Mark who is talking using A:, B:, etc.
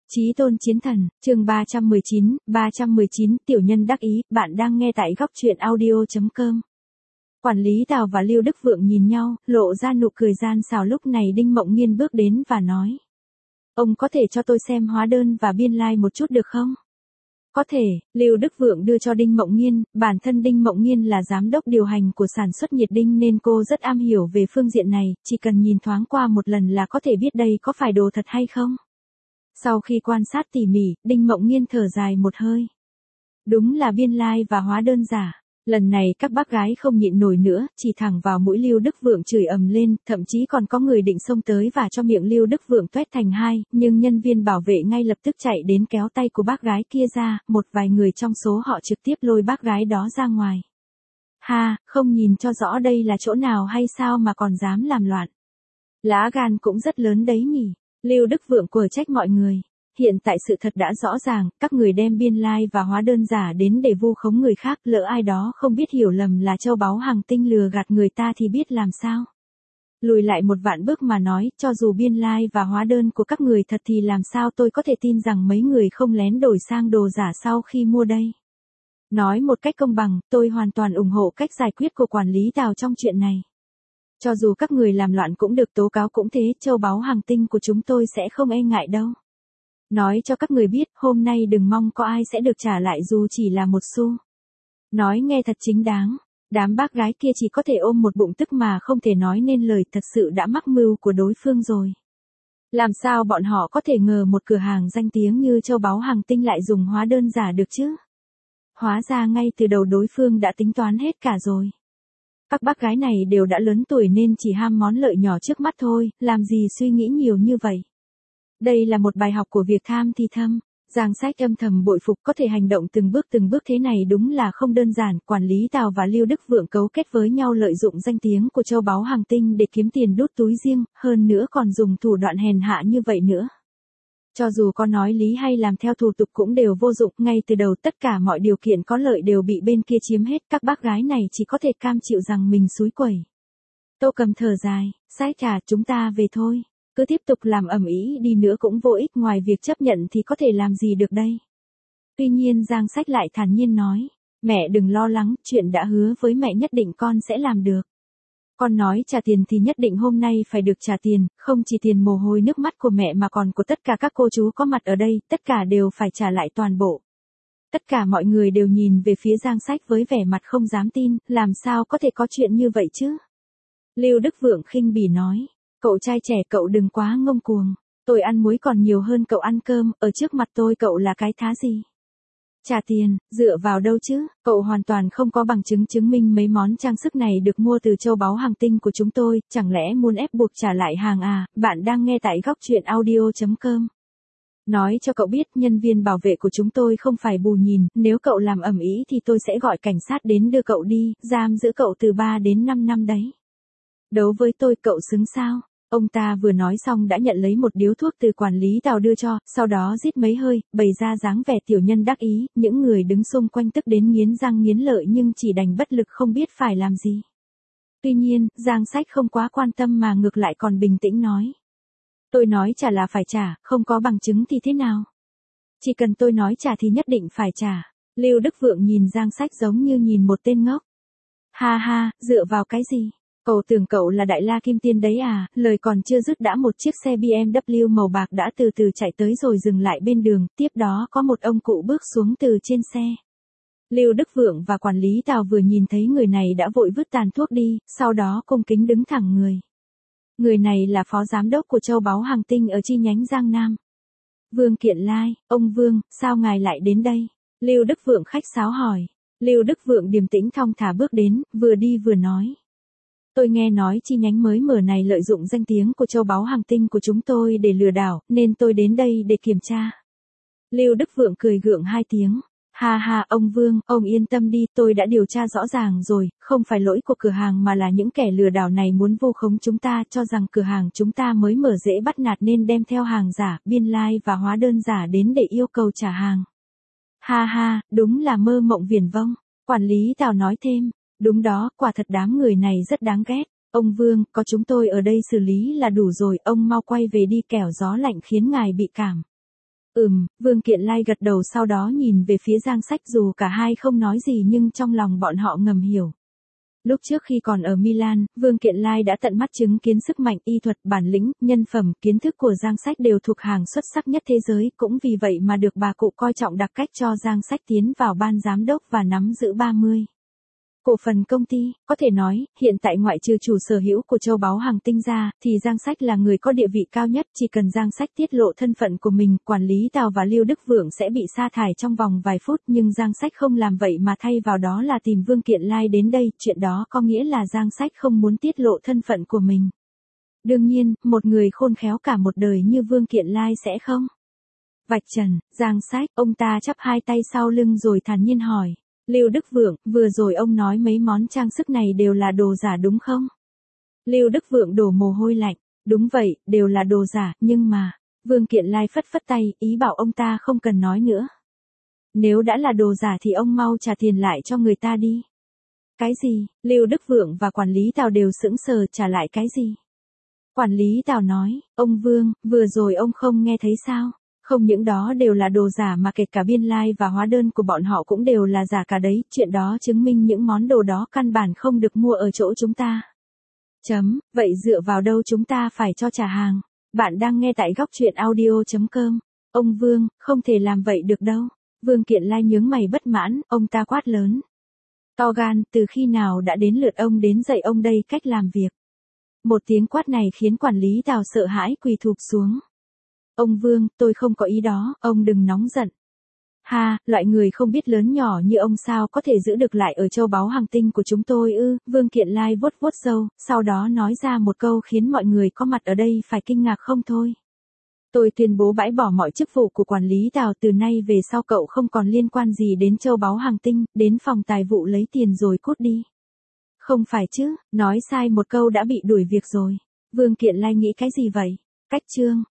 A: Chí tôn chiến thần, chương 319, tiểu nhân đắc ý, bạn đang nghe tại góc truyện audio.com. Quản lý Tào và Lưu Đức Vượng nhìn nhau, lộ ra nụ cười gian xảo. Lúc này Đinh Mộng Nghiên bước đến và nói. Ông có thể cho tôi xem hóa đơn và biên lai một chút được không? Có thể, Lưu Đức Vượng đưa cho Đinh Mộng Nghiên. Bản thân Đinh Mộng Nghiên là giám đốc điều hành của sản xuất nhiệt đinh nên cô rất am hiểu về phương diện này, chỉ cần nhìn thoáng qua một lần là có thể biết đây có phải đồ thật hay không. Sau khi quan sát tỉ mỉ, Đinh Mộng Nghiên thở dài một hơi. Đúng là biên lai và hóa đơn giả. Lần này các bác gái không nhịn nổi nữa, chỉ thẳng vào mũi Lưu Đức Vượng chửi ầm lên, thậm chí còn có người định xông tới và cho miệng Lưu Đức Vượng toét thành hai, nhưng nhân viên bảo vệ ngay lập tức chạy đến kéo tay của bác gái kia ra, một vài người trong số họ trực tiếp lôi bác gái đó ra ngoài. Ha, không nhìn cho rõ đây là chỗ nào hay sao mà còn dám làm loạn. Lá gan cũng rất lớn đấy nhỉ. Lưu Đức Vượng quở trách mọi người. Hiện tại sự thật đã rõ ràng, các người đem biên lai và hóa đơn giả đến để vu khống người khác, lỡ ai đó không biết hiểu lầm là châu báu hàng tinh lừa gạt người ta thì biết làm sao. Lùi lại một vạn bước mà nói, cho dù biên lai và hóa đơn của các người thật thì làm sao tôi có thể tin rằng mấy người không lén đổi sang đồ giả sau khi mua đây. Nói một cách công bằng, tôi hoàn toàn ủng hộ cách giải quyết của quản lý Tào trong chuyện này. Cho dù các người làm loạn cũng được, tố cáo cũng thế, châu báu hàng tinh của chúng tôi sẽ không e ngại đâu. Nói cho các người biết, hôm nay đừng mong có ai sẽ được trả lại dù chỉ là một xu. Nói nghe thật chính đáng, đám bác gái kia chỉ có thể ôm một bụng tức mà không thể nói nên lời, thật sự đã mắc mưu của đối phương rồi. Làm sao bọn họ có thể ngờ một cửa hàng danh tiếng như châu báu hàng tinh lại dùng hóa đơn giả được chứ? Hóa ra ngay từ đầu đối phương đã tính toán hết cả rồi. Các bác gái này đều đã lớn tuổi nên chỉ ham món lợi nhỏ trước mắt thôi, làm gì suy nghĩ nhiều như vậy. Đây là một bài học của việc tham thì thâm. Giang Sách âm thầm bội phục, có thể hành động từng bước thế này đúng là không đơn giản. Quản lý Tào và Lưu Đức Vượng cấu kết với nhau lợi dụng danh tiếng của châu báu hàng tinh để kiếm tiền đút túi riêng, hơn nữa còn dùng thủ đoạn hèn hạ như vậy nữa. Cho dù có nói lý hay làm theo thủ tục cũng đều vô dụng, ngay từ đầu tất cả mọi điều kiện có lợi đều bị bên kia chiếm hết, các bác gái này chỉ có thể cam chịu rằng mình xúi quẩy. Tô Cầm thở dài, Sách à, chúng ta về thôi. Cứ tiếp tục làm ầm ĩ đi nữa cũng vô ích, ngoài việc chấp nhận thì có thể làm gì được đây. Tuy nhiên Giang Sách lại thản nhiên nói, mẹ đừng lo lắng, chuyện đã hứa với mẹ nhất định con sẽ làm được. Con nói trả tiền thì nhất định hôm nay phải được trả tiền, không chỉ tiền mồ hôi nước mắt của mẹ mà còn của tất cả các cô chú có mặt ở đây, tất cả đều phải trả lại toàn bộ. Tất cả mọi người đều nhìn về phía Giang Sách với vẻ mặt không dám tin, làm sao có thể có chuyện như vậy chứ? Lưu Đức Vượng khinh bỉ nói, cậu trai trẻ cậu đừng quá ngông cuồng, tôi ăn muối còn nhiều hơn cậu ăn cơm, ở trước mặt tôi cậu là cái thá gì? Trả tiền, dựa vào đâu chứ, cậu hoàn toàn không có bằng chứng chứng minh mấy món trang sức này được mua từ châu báu hàng tinh của chúng tôi, chẳng lẽ muốn ép buộc trả lại hàng à? Bạn đang nghe tại góc truyện audio.com. Nói cho cậu biết, nhân viên bảo vệ của chúng tôi không phải bù nhìn, nếu cậu làm ầm ĩ thì tôi sẽ gọi cảnh sát đến đưa cậu đi, giam giữ cậu từ 3 đến 5 năm đấy. Đấu với tôi cậu xứng sao? Ông ta vừa nói xong đã nhận lấy một điếu thuốc từ quản lý Tào đưa cho, sau đó rít mấy hơi, bày ra dáng vẻ tiểu nhân đắc ý, những người đứng xung quanh tức đến nghiến răng nghiến lợi nhưng chỉ đành bất lực không biết phải làm gì. Tuy nhiên, Giang Sách không quá quan tâm mà ngược lại còn bình tĩnh nói. Tôi nói trả là phải trả, không có bằng chứng thì thế nào? Chỉ cần tôi nói trả thì nhất định phải trả. Lưu Đức Vượng nhìn Giang Sách giống như nhìn một tên ngốc. Ha ha, dựa vào cái gì? Cậu tưởng cậu là đại la kim tiên đấy à? Lời còn chưa dứt đã một chiếc xe BMW màu bạc đã từ từ chạy tới rồi dừng lại bên đường, tiếp đó có một ông cụ bước xuống từ trên xe. Lưu Đức Vượng và quản lý Tào vừa nhìn thấy người này đã vội vứt tàn thuốc đi, sau đó cung kính đứng thẳng người. Người này là phó giám đốc của châu báu hàng tinh ở chi nhánh Giang Nam. Vương Kiện Lai, ông Vương, sao ngài lại đến đây? Lưu Đức Vượng khách sáo hỏi. Lưu Đức Vượng điềm tĩnh thong thả bước đến, vừa đi vừa nói. Tôi nghe nói chi nhánh mới mở này lợi dụng danh tiếng của châu báu hàng tinh của chúng tôi để lừa đảo, nên tôi đến đây để kiểm tra. Lưu Đức Vượng cười gượng hai tiếng. Ha ha, ông Vương, ông yên tâm đi, tôi đã điều tra rõ ràng rồi, không phải lỗi của cửa hàng mà là những kẻ lừa đảo này muốn vu khống chúng ta, cho rằng cửa hàng chúng ta mới mở dễ bắt nạt nên đem theo hàng giả, biên lai và hóa đơn giả đến để yêu cầu trả hàng. Ha ha, đúng là mơ mộng viển vông. Quản lý Tào nói thêm. Đúng đó, quả thật đám người này rất đáng ghét. Ông Vương, có chúng tôi ở đây xử lý là đủ rồi, ông mau quay về đi kẻo gió lạnh khiến ngài bị cảm. Vương Kiện Lai gật đầu sau đó nhìn về phía Giang Sách dù cả hai không nói gì nhưng trong lòng bọn họ ngầm hiểu. Lúc trước khi còn ở Milan, Vương Kiện Lai đã tận mắt chứng kiến sức mạnh y thuật, bản lĩnh, nhân phẩm, kiến thức của Giang Sách đều thuộc hàng xuất sắc nhất thế giới, cũng vì vậy mà được bà cụ coi trọng đặc cách cho Giang Sách tiến vào ban giám đốc và nắm giữ 30 cổ phần công ty. Có thể nói, hiện tại ngoại trừ chủ sở hữu của châu báu Hàng Tinh ra, thì Giang Sách là người có địa vị cao nhất. Chỉ cần Giang Sách tiết lộ thân phận của mình, quản lý Tào và Lưu Đức Vượng sẽ bị sa thải trong vòng vài phút. Nhưng Giang Sách không làm vậy mà thay vào đó là tìm Vương Kiện Lai đến đây. Chuyện đó có nghĩa là Giang Sách không muốn tiết lộ thân phận của mình. Đương nhiên, một người khôn khéo cả một đời như Vương Kiện Lai sẽ không vạch trần. Giang Sách, ông ta chắp hai tay sau lưng rồi thản nhiên hỏi. Lưu Đức Vượng, vừa rồi ông nói mấy món trang sức này đều là đồ giả đúng không? Lưu Đức Vượng đổ mồ hôi lạnh. Đúng vậy, đều là đồ giả, nhưng mà... Vương Kiện Lai phất phất tay, ý bảo ông ta không cần nói nữa. Nếu đã là đồ giả thì ông mau trả tiền lại cho người ta đi. Cái gì? Lưu Đức Vượng và quản lý Tào đều sững sờ, trả lại cái gì? Quản lý Tào nói, ông Vương, vừa rồi ông không nghe thấy sao? Không những đó đều là đồ giả mà kể cả biên lai và hóa đơn của bọn họ cũng đều là giả cả đấy, chuyện đó chứng minh những món đồ đó căn bản không được mua ở chỗ chúng ta. Vậy dựa vào đâu chúng ta phải cho trả hàng? Bạn đang nghe tại góc truyện audio.com. Ông Vương, không thể làm vậy được đâu. Vương Kiện Lai nhướng mày bất mãn, ông ta quát lớn. To gan, từ khi nào đã đến lượt ông đến dạy ông đây cách làm việc? Một tiếng quát này khiến quản lý Tào sợ hãi quỳ thụp xuống. Ông Vương, tôi không có ý đó, ông đừng nóng giận. Ha, loại người không biết lớn nhỏ như ông sao có thể giữ được lại ở châu báu Hàng Tinh của chúng tôi ư? Vương Kiện Lai vuốt vuốt râu, sau đó nói ra một câu khiến mọi người có mặt ở đây phải kinh ngạc không thôi. Tôi tuyên bố bãi bỏ mọi chức vụ của quản lý Tào, từ nay về sau cậu không còn liên quan gì đến châu báu Hàng Tinh, đến phòng tài vụ lấy tiền rồi cút đi. Không phải chứ, nói sai một câu đã bị đuổi việc rồi. Vương Kiện Lai nghĩ cái gì vậy? Cách chương.